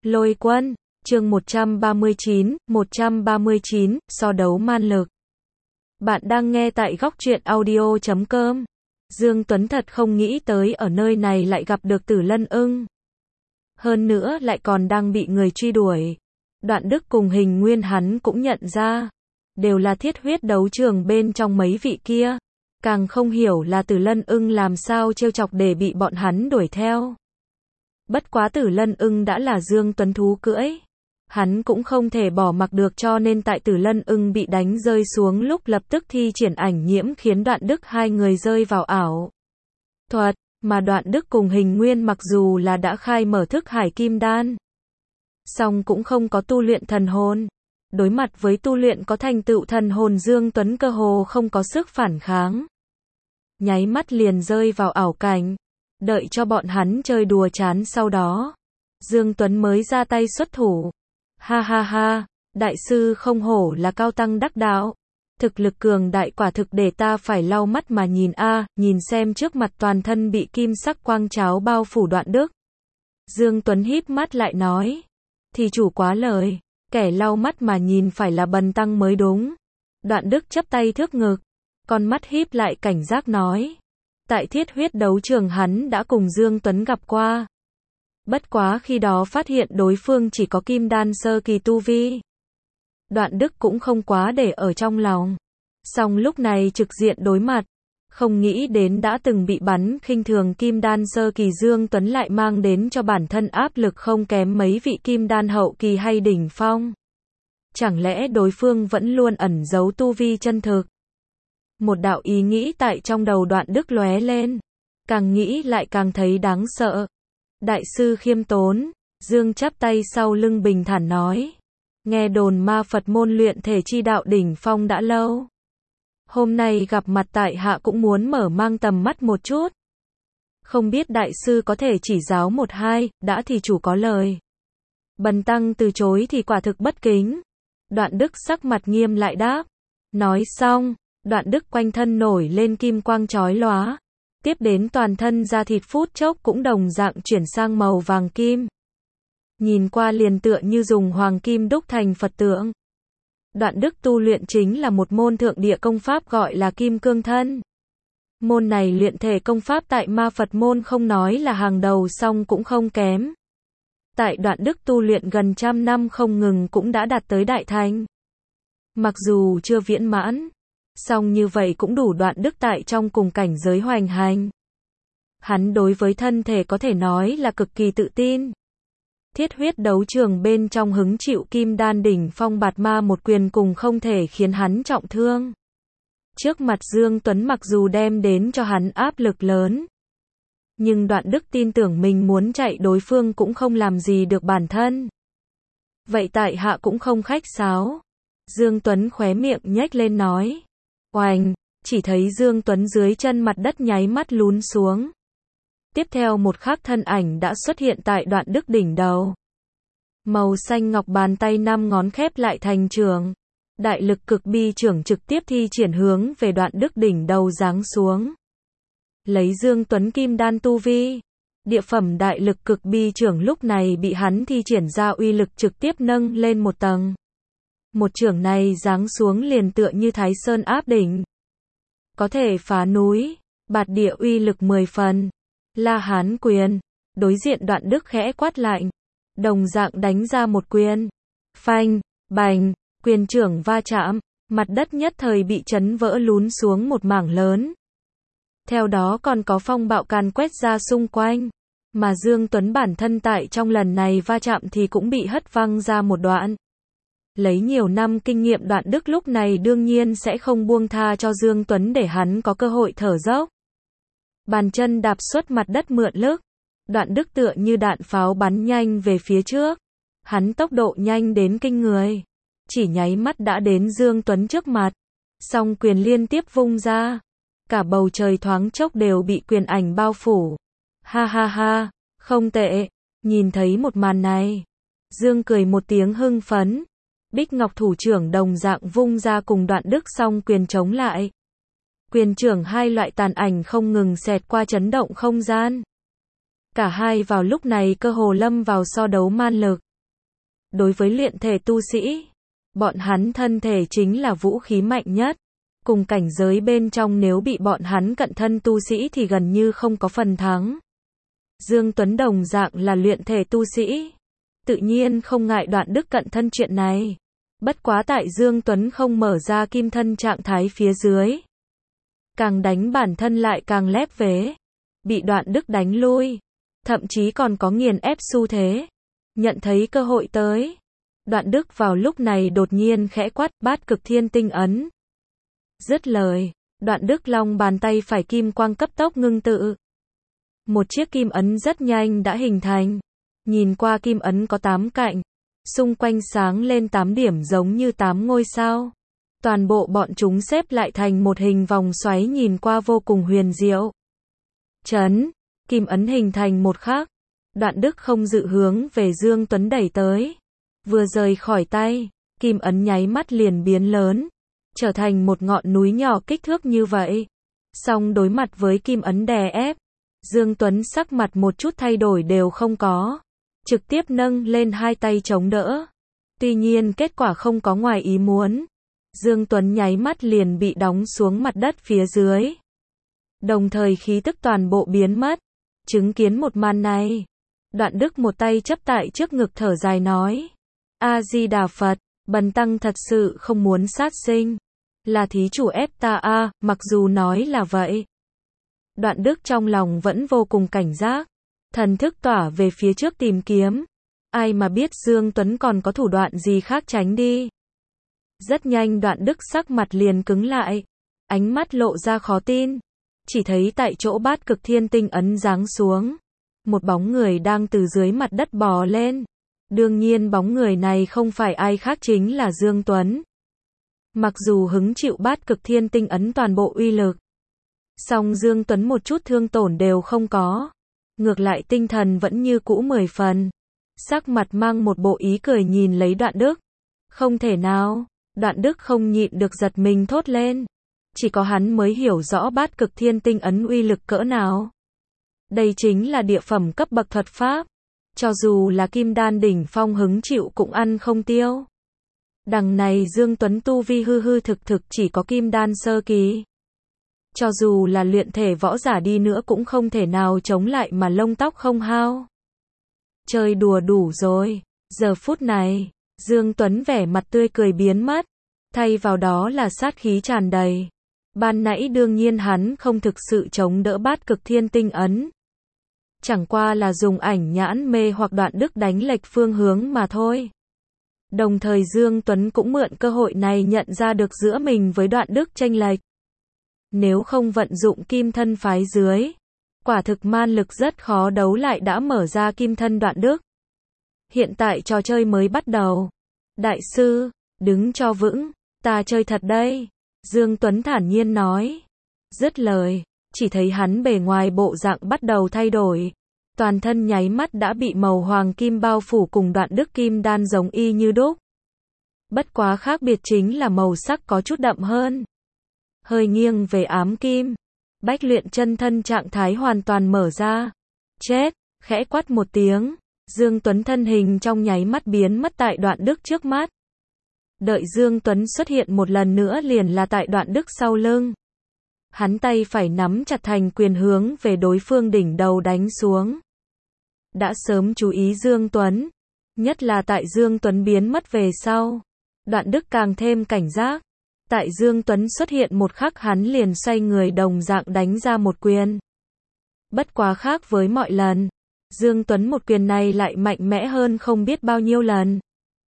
Lôi Quân, chương 139, so đấu man lực. Bạn đang nghe tại góc truyện audio.com. Dương Tuấn thật không nghĩ tới ở nơi này lại gặp được Tử Lân Ưng. Hơn nữa lại còn đang bị người truy đuổi. Đoạn Đức cùng Hình Nguyên hắn cũng nhận ra. Đều là thiết huyết đấu trường bên trong mấy vị kia. Càng không hiểu là Tử Lân Ưng làm sao trêu chọc để bị bọn hắn đuổi theo. Bất quá Tử Lân Ưng đã là Dương Tuấn thú cưỡi. Hắn cũng không thể bỏ mặc được, cho nên tại Tử Lân Ưng bị đánh rơi xuống lúc lập tức thi triển ảnh nhiễm khiến Đoạn Đức hai người rơi vào ảo thuật, mà Đoạn Đức cùng Hình Nguyên mặc dù là đã khai mở thức hải kim đan, song cũng không có tu luyện thần hồn. Đối mặt với tu luyện có thành tựu thần hồn, Dương Tuấn cơ hồ không có sức phản kháng. Nháy mắt liền rơi vào ảo cảnh. Đợi cho bọn hắn chơi đùa chán sau đó, Dương Tuấn mới ra tay xuất thủ. Ha ha ha, đại sư không hổ là cao tăng đắc đạo. Thực lực cường đại quả thực để ta phải lau mắt mà nhìn nhìn xem trước mặt toàn thân bị kim sắc quang cháo bao phủ Đoạn Đức. Dương Tuấn híp mắt lại nói, thì chủ quá lời, kẻ lau mắt mà nhìn phải là bần tăng mới đúng. Đoạn Đức chắp tay thước ngực, con mắt híp lại cảnh giác nói. Tại thiết huyết đấu trường hắn đã cùng Dương Tuấn gặp qua. Bất quá khi đó phát hiện đối phương chỉ có kim đan sơ kỳ tu vi. Đoạn Đức cũng không quá để ở trong lòng. Song lúc này trực diện đối mặt, không nghĩ đến đã từng bị bắn khinh thường kim đan sơ kỳ Dương Tuấn lại mang đến cho bản thân áp lực không kém mấy vị kim đan hậu kỳ hay đỉnh phong. Chẳng lẽ đối phương vẫn luôn ẩn giấu tu vi chân thực? Một đạo ý nghĩ tại trong đầu Đoạn Đức lóe lên. Càng nghĩ lại càng thấy đáng sợ. Đại sư khiêm tốn, Dương chắp tay sau lưng bình thản nói. Nghe đồn ma Phật môn luyện thể chi đạo đỉnh phong đã lâu. Hôm nay gặp mặt tại hạ cũng muốn mở mang tầm mắt một chút. Không biết đại sư có thể chỉ giáo một hai, đã thì chủ có lời. Bần tăng từ chối thì quả thực bất kính. Đoạn Đức sắc mặt nghiêm lại đáp. Nói xong, Đoạn Đức quanh thân nổi lên kim quang chói lóa. Tiếp đến toàn thân da thịt phút chốc cũng đồng dạng chuyển sang màu vàng kim. Nhìn qua liền tựa như dùng hoàng kim đúc thành Phật tượng. Đoạn Đức tu luyện chính là một môn thượng địa công pháp gọi là Kim Cương Thân. Môn này luyện thể công pháp tại ma Phật môn không nói là hàng đầu song cũng không kém. Tại Đoạn Đức tu luyện gần trăm năm không ngừng cũng đã đạt tới đại thành. Mặc dù chưa viễn mãn, song như vậy cũng đủ Đoạn Đức tại trong cùng cảnh giới hoành hành. Hắn đối với thân thể có thể nói là cực kỳ tự tin. Thiết huyết đấu trường bên trong hứng chịu kim đan đỉnh phong bạt ma một quyền cùng không thể khiến hắn trọng thương. Trước mặt Dương Tuấn mặc dù đem đến cho hắn áp lực lớn, nhưng Đoạn Đức tin tưởng mình muốn chạy đối phương cũng không làm gì được bản thân. Vậy tại hạ cũng không khách sáo. Dương Tuấn khóe miệng nhếch lên nói. Oành, chỉ thấy Dương Tuấn dưới chân mặt đất nháy mắt lún xuống. Tiếp theo một khắc thân ảnh đã xuất hiện tại Đoạn Đức đỉnh đầu. Màu xanh ngọc bàn tay 5 ngón khép lại thành trường. Đại lực cực bi trưởng trực tiếp thi triển hướng về Đoạn Đức đỉnh đầu giáng xuống. Lấy Dương Tuấn kim đan tu vi, địa phẩm đại lực cực bi trưởng lúc này bị hắn thi triển ra uy lực trực tiếp nâng lên một tầng. Một chưởng này giáng xuống liền tựa như Thái Sơn áp đỉnh. Có thể phá núi, bạt địa uy lực 10 phần. La Hán quyền, đối diện Đoạn Đức khẽ quát lạnh, đồng dạng đánh ra một quyền. Phanh, bành, quyền trưởng va chạm, mặt đất nhất thời bị chấn vỡ lún xuống một mảng lớn. Theo đó còn có phong bạo càn quét ra xung quanh, mà Dương Tuấn bản thân tại trong lần này va chạm thì cũng bị hất văng ra một đoạn. Lấy nhiều năm kinh nghiệm Đoạn Đức lúc này đương nhiên sẽ không buông tha cho Dương Tuấn để hắn có cơ hội thở dốc. Bàn chân đạp xuất mặt đất mượn lực, Đoạn Đức tựa như đạn pháo bắn nhanh về phía trước. Hắn tốc độ nhanh đến kinh người, chỉ nháy mắt đã đến Dương Tuấn trước mặt. Song quyền liên tiếp vung ra, cả bầu trời thoáng chốc đều bị quyền ảnh bao phủ. Ha ha ha, không tệ. Nhìn thấy một màn này, Dương cười một tiếng hưng phấn. Bích Ngọc thủ trưởng đồng dạng vung ra cùng Đoạn Đức song quyền chống lại. Quyền trưởng hai loại tàn ảnh không ngừng xẹt qua chấn động không gian. Cả hai vào lúc này cơ hồ lâm vào so đấu man lực. Đối với luyện thể tu sĩ, bọn hắn thân thể chính là vũ khí mạnh nhất. Cùng cảnh giới bên trong nếu bị bọn hắn cận thân tu sĩ thì gần như không có phần thắng. Dương Tuấn đồng dạng là luyện thể tu sĩ, tự nhiên không ngại Đoạn Đức cận thân chuyện này. Bất quá tại Dương Tuấn không mở ra kim thân trạng thái phía dưới, càng đánh bản thân lại càng lép vế, bị Đoạn Đức đánh lui, thậm chí còn có nghiền ép xu thế. Nhận thấy cơ hội tới, Đoạn Đức vào lúc này đột nhiên khẽ quát Bát Cực Thiên Tinh ấn. Dứt lời, Đoạn Đức long bàn tay phải kim quang cấp tốc ngưng tụ. Một chiếc kim ấn rất nhanh đã hình thành. Nhìn qua kim ấn có 8 cạnh, xung quanh sáng lên 8 điểm giống như 8 ngôi sao. Toàn bộ bọn chúng xếp lại thành một hình vòng xoáy nhìn qua vô cùng huyền diệu. Chấn, kim ấn hình thành một khắc, Đoạn Đức không dự hướng về Dương Tuấn đẩy tới. Vừa rời khỏi tay, kim ấn nháy mắt liền biến lớn, trở thành một ngọn núi nhỏ kích thước như vậy. Song đối mặt với kim ấn đè ép, Dương Tuấn sắc mặt một chút thay đổi đều không có, trực tiếp nâng lên hai tay chống đỡ. Tuy nhiên kết quả không có ngoài ý muốn. Dương Tuấn nháy mắt liền bị đóng xuống mặt đất phía dưới. Đồng thời khí tức toàn bộ biến mất. Chứng kiến một màn này, Đoạn Đức một tay chấp tại trước ngực thở dài nói: A-di-đà Phật, bần tăng thật sự không muốn sát sinh. Là thí chủ ép ta a, mặc dù nói là vậy. Đoạn Đức trong lòng vẫn vô cùng cảnh giác, thần thức tỏa về phía trước tìm kiếm. Ai mà biết Dương Tuấn còn có thủ đoạn gì khác tránh đi. Rất nhanh Đoạn Đức sắc mặt liền cứng lại, ánh mắt lộ ra khó tin. Chỉ thấy tại chỗ Bát Cực Thiên Tinh ấn giáng xuống, một bóng người đang từ dưới mặt đất bò lên. Đương nhiên bóng người này không phải ai khác chính là Dương Tuấn. Mặc dù hứng chịu Bát Cực Thiên Tinh ấn toàn bộ uy lực, song Dương Tuấn một chút thương tổn đều không có. Ngược lại tinh thần vẫn như cũ 10 phần. Sắc mặt mang một bộ ý cười nhìn lấy Đoạn Đức. Không thể nào, Đoạn Đức không nhịn được giật mình thốt lên. Chỉ có hắn mới hiểu rõ Bát Cực Thiên Tinh ấn uy lực cỡ nào. Đây chính là địa phẩm cấp bậc thuật pháp. Cho dù là kim đan đỉnh phong hứng chịu cũng ăn không tiêu. Đằng này Dương Tuấn tu vi hư hư thực thực chỉ có kim đan sơ kỳ. Cho dù là luyện thể võ giả đi nữa cũng không thể nào chống lại mà lông tóc không hao. Chơi đùa đủ rồi. Giờ phút này, Dương Tuấn vẻ mặt tươi cười biến mất, thay vào đó là sát khí tràn đầy. Ban nãy đương nhiên hắn không thực sự chống đỡ Bát Cực Thiên Tinh ấn. Chẳng qua là dùng ảnh nhãn mê hoặc Đoạn Đức đánh lệch phương hướng mà thôi. Đồng thời Dương Tuấn cũng mượn cơ hội này nhận ra được giữa mình với Đoạn Đức chênh lệch. Nếu không vận dụng kim thân phái dưới, quả thực man lực rất khó đấu lại đã mở ra kim thân Đoạn Đức. Hiện tại trò chơi mới bắt đầu. Đại sư, đứng cho vững, ta chơi thật đây. Dương Tuấn thản nhiên nói. Dứt lời, chỉ thấy hắn bề ngoài bộ dạng bắt đầu thay đổi. Toàn thân nháy mắt đã bị màu hoàng kim bao phủ cùng Đoạn Đức kim đan giống y như đúc. Bất quá khác biệt chính là màu sắc có chút đậm hơn. Hơi nghiêng về ám kim. Bách luyện chân thân trạng thái hoàn toàn mở ra. Chết, khẽ quát một tiếng. Dương Tuấn thân hình trong nháy mắt biến mất tại Đoạn Đức trước mắt. Đợi Dương Tuấn xuất hiện một lần nữa liền là tại Đoạn Đức sau lưng. Hắn tay phải nắm chặt thành quyền hướng về đối phương đỉnh đầu đánh xuống. Đã sớm chú ý Dương Tuấn, nhất là tại Dương Tuấn biến mất về sau, Đoạn Đức càng thêm cảnh giác. Tại Dương Tuấn xuất hiện một khắc hắn liền xoay người đồng dạng đánh ra một quyền. Bất quá khác với mọi lần, Dương Tuấn một quyền này lại mạnh mẽ hơn không biết bao nhiêu lần.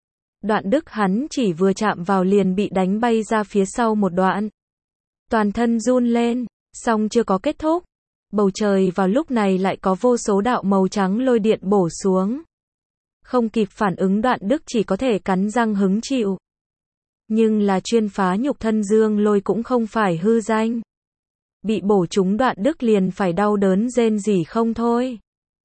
Đoạn Đức hắn chỉ vừa chạm vào liền bị đánh bay ra phía sau một đoạn. Toàn thân run lên, song chưa có kết thúc. Bầu trời vào lúc này lại có vô số đạo màu trắng lôi điện bổ xuống. Không kịp phản ứng Đoạn Đức chỉ có thể cắn răng hứng chịu. Nhưng là chuyên phá nhục thân dương lôi cũng không phải hư danh. Bị bổ trúng Đoạn Đức liền phải đau đớn rên rỉ không thôi.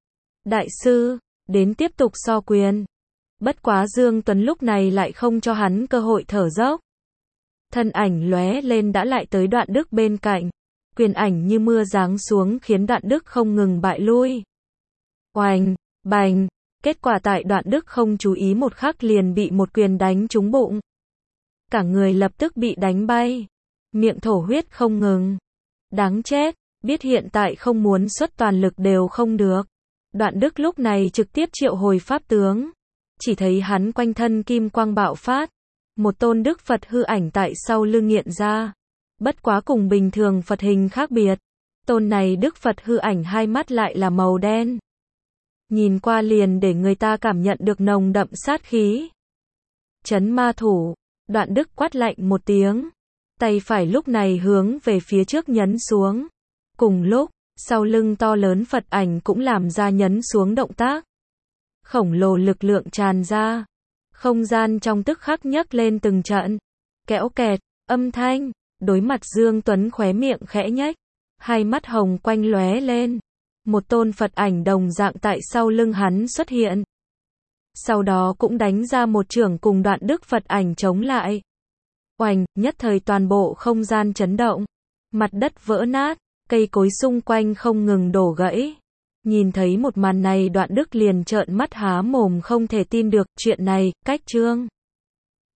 Đại sư, đến tiếp tục so quyền. Bất quá Dương Tuấn lúc này lại không cho hắn cơ hội thở dốc. Thân ảnh lóe lên đã lại tới Đoạn Đức bên cạnh. Quyền ảnh như mưa giáng xuống khiến Đoạn Đức không ngừng bại lui. Oành, bành, Kết quả tại Đoạn Đức không chú ý một khắc liền bị một quyền đánh trúng bụng. Cả người lập tức bị đánh bay, miệng thổ huyết không ngừng. Đáng chết, biết hiện tại không muốn xuất toàn lực đều không được. Đoạn Đức lúc này trực tiếp triệu hồi pháp tướng. Chỉ thấy hắn quanh thân kim quang bạo phát. Một tôn Đức Phật hư ảnh tại sau lưng hiện ra. Bất quá cùng bình thường Phật hình khác biệt. Tôn này Đức Phật hư ảnh hai mắt lại là màu đen. Nhìn qua liền để người ta cảm nhận được nồng đậm sát khí. Chấn ma thủ, Đoạn Đức quát lạnh một tiếng. Tay phải lúc này hướng về phía trước nhấn xuống. Cùng lúc, sau lưng to lớn Phật ảnh cũng làm ra nhấn xuống động tác. Khổng lồ lực lượng tràn ra. Không gian trong tức khắc nhấc lên từng trận. Kẽo kẹt, âm thanh, đối mặt Dương Tuấn khóe miệng khẽ nhếch. Hai mắt hồng quanh lóe lên. Một tôn Phật ảnh đồng dạng tại sau lưng hắn xuất hiện. Sau đó cũng đánh ra một chưởng cùng Đoạn Đức Phật ảnh chống lại. Oành, nhất thời toàn bộ không gian chấn động. Mặt đất vỡ nát, cây cối xung quanh không ngừng đổ gãy. Nhìn thấy một màn này Đoạn Đức liền trợn mắt há mồm không thể tin được, chuyện này, cách Trương